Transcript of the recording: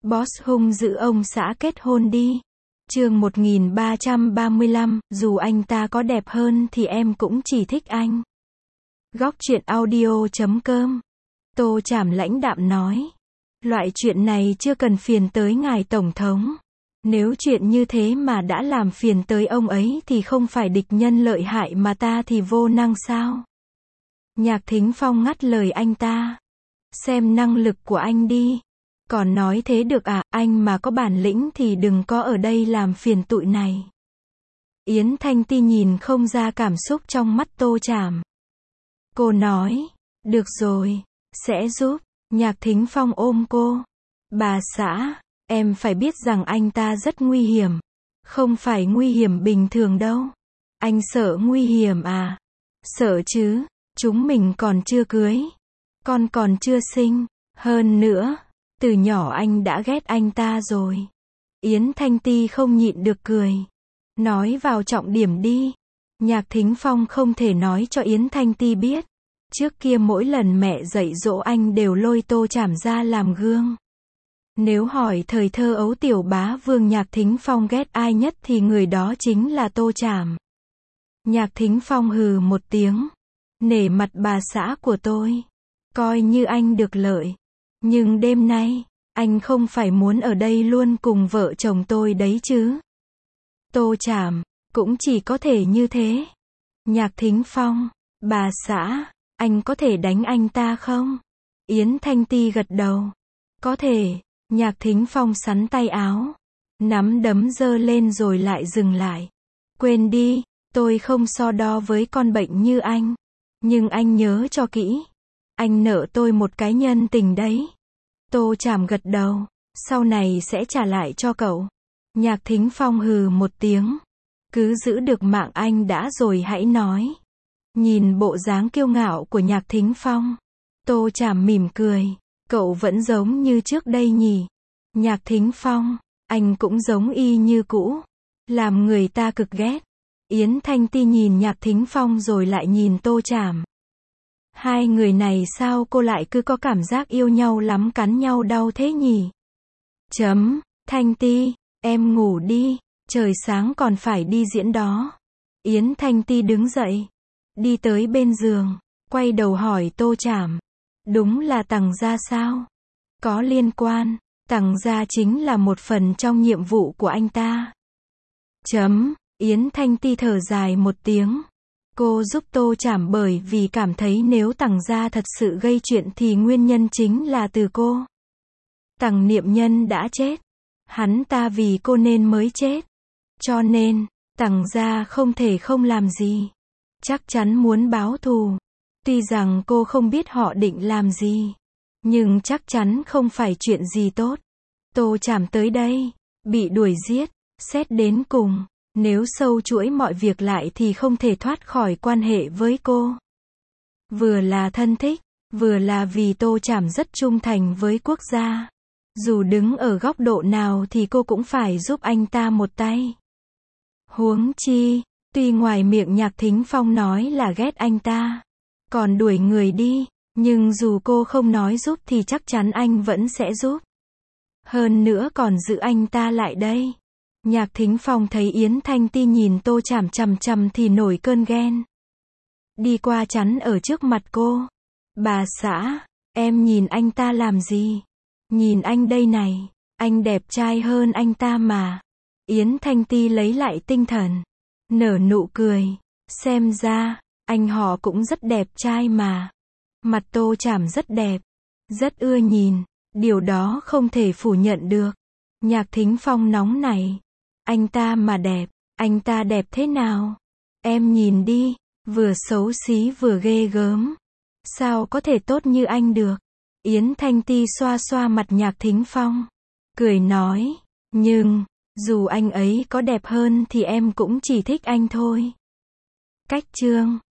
Boss hung dữ ông xã kết hôn đi. Chương 1335, dù anh ta có đẹp hơn thì em cũng chỉ thích anh. Góc truyện audio.com. Tô Trảm lãnh đạm nói. Loại chuyện này chưa cần phiền tới ngài tổng thống. Nếu chuyện như thế mà đã làm phiền tới ông ấy thì không phải địch nhân lợi hại mà ta thì vô năng sao? Nhạc Thính Phong ngắt lời anh ta. Xem năng lực của anh đi. Còn nói thế được à, anh mà có bản lĩnh thì đừng có ở đây làm phiền tụi này. Yến Thanh Ti nhìn không ra cảm xúc trong mắt Tô Trảm. Cô nói, được rồi, sẽ giúp. Nhạc Thính Phong ôm cô. Bà xã, em phải biết rằng anh ta rất nguy hiểm. Không phải nguy hiểm bình thường đâu. Anh sợ nguy hiểm à? Sợ chứ, chúng mình còn chưa cưới. Con còn chưa sinh. Hơn nữa, từ nhỏ anh đã ghét anh ta rồi. Yến Thanh Ti không nhịn được cười. Nói vào trọng điểm đi. Nhạc Thính Phong không thể nói cho Yến Thanh Ti biết. Trước kia mỗi lần mẹ dạy dỗ anh đều lôi Tô Trảm ra làm gương. Nếu hỏi thời thơ ấu tiểu bá vương Nhạc Thính Phong ghét ai nhất thì người đó chính là Tô Trảm. Nhạc Thính Phong hừ một tiếng. Nể mặt bà xã của tôi. Coi như anh được lợi. Nhưng đêm nay, anh không phải muốn ở đây luôn cùng vợ chồng tôi đấy chứ. Tô Trảm, cũng chỉ có thể như thế. Nhạc Thính Phong, bà xã, anh có thể đánh anh ta không? Yến Thanh Ti gật đầu. Có thể. Nhạc Thính Phong sắn tay áo. Nắm đấm giơ lên rồi lại dừng lại. Quên đi, tôi không so đo với con bệnh như anh. Nhưng anh nhớ cho kỹ. Anh nợ tôi một cái nhân tình đấy. Tô Trảm gật đầu. Sau này sẽ trả lại cho cậu. Nhạc Thính Phong hừ một tiếng. Cứ giữ được mạng anh đã rồi hãy nói. Nhìn bộ dáng kiêu ngạo của Nhạc Thính Phong. Tô Trảm mỉm cười. Cậu vẫn giống như trước đây nhỉ? Nhạc Thính Phong, anh cũng giống y như cũ. Làm người ta cực ghét. Yến Thanh Ti nhìn Nhạc Thính Phong rồi lại nhìn Tô Trảm. Hai người này sao cô lại cứ có cảm giác yêu nhau lắm, cắn nhau đau thế nhỉ? Thanh Ti, em ngủ đi, trời sáng còn phải đi diễn đó. Yến Thanh Ti đứng dậy, đi tới bên giường, quay đầu hỏi Tô Trảm. Đúng là Tằng gia sao? Có liên quan, Tằng gia chính là một phần trong nhiệm vụ của anh ta. Yến Thanh Ti thở dài một tiếng. Cô giúp Tô Trảm bởi vì cảm thấy nếu Tằng gia thật sự gây chuyện thì nguyên nhân chính là từ cô. Tằng Niệm Nhân đã chết. Hắn ta vì cô nên mới chết. Cho nên, Tằng gia không thể không làm gì. Chắc chắn muốn báo thù. Tuy rằng cô không biết họ định làm gì. Nhưng chắc chắn không phải chuyện gì tốt. Tô Trảm tới đây, bị đuổi giết, xét đến cùng. Nếu sâu chuỗi mọi việc lại thì không thể thoát khỏi quan hệ với cô. Vừa là thân thích, vừa là vì Tô Trảm rất trung thành với quốc gia. Dù đứng ở góc độ nào thì cô cũng phải giúp anh ta một tay. Huống chi, tuy ngoài miệng Nhạc Thính Phong nói là ghét anh ta, còn đuổi người đi, nhưng dù cô không nói giúp thì chắc chắn anh vẫn sẽ giúp. Hơn nữa còn giữ anh ta lại đây. Nhạc Thính Phong thấy Yến Thanh Ti nhìn Tô Trảm chằm chằm thì nổi cơn ghen. Đi qua chắn ở trước mặt cô. Bà xã, em nhìn anh ta làm gì? Nhìn anh đây này, anh đẹp trai hơn anh ta mà. Yến Thanh Ti lấy lại tinh thần, nở nụ cười. Xem ra, anh họ cũng rất đẹp trai mà. Mặt Tô Trảm rất đẹp, rất ưa nhìn, điều đó không thể phủ nhận được. Nhạc Thính Phong nóng này. Anh ta mà đẹp, anh ta đẹp thế nào? Em nhìn đi, vừa xấu xí vừa ghê gớm. Sao có thể tốt như anh được? Yến Thanh Ti xoa xoa mặt Nhạc Thính Phong, cười nói, nhưng, dù anh ấy có đẹp hơn thì em cũng chỉ thích anh thôi. Cách chương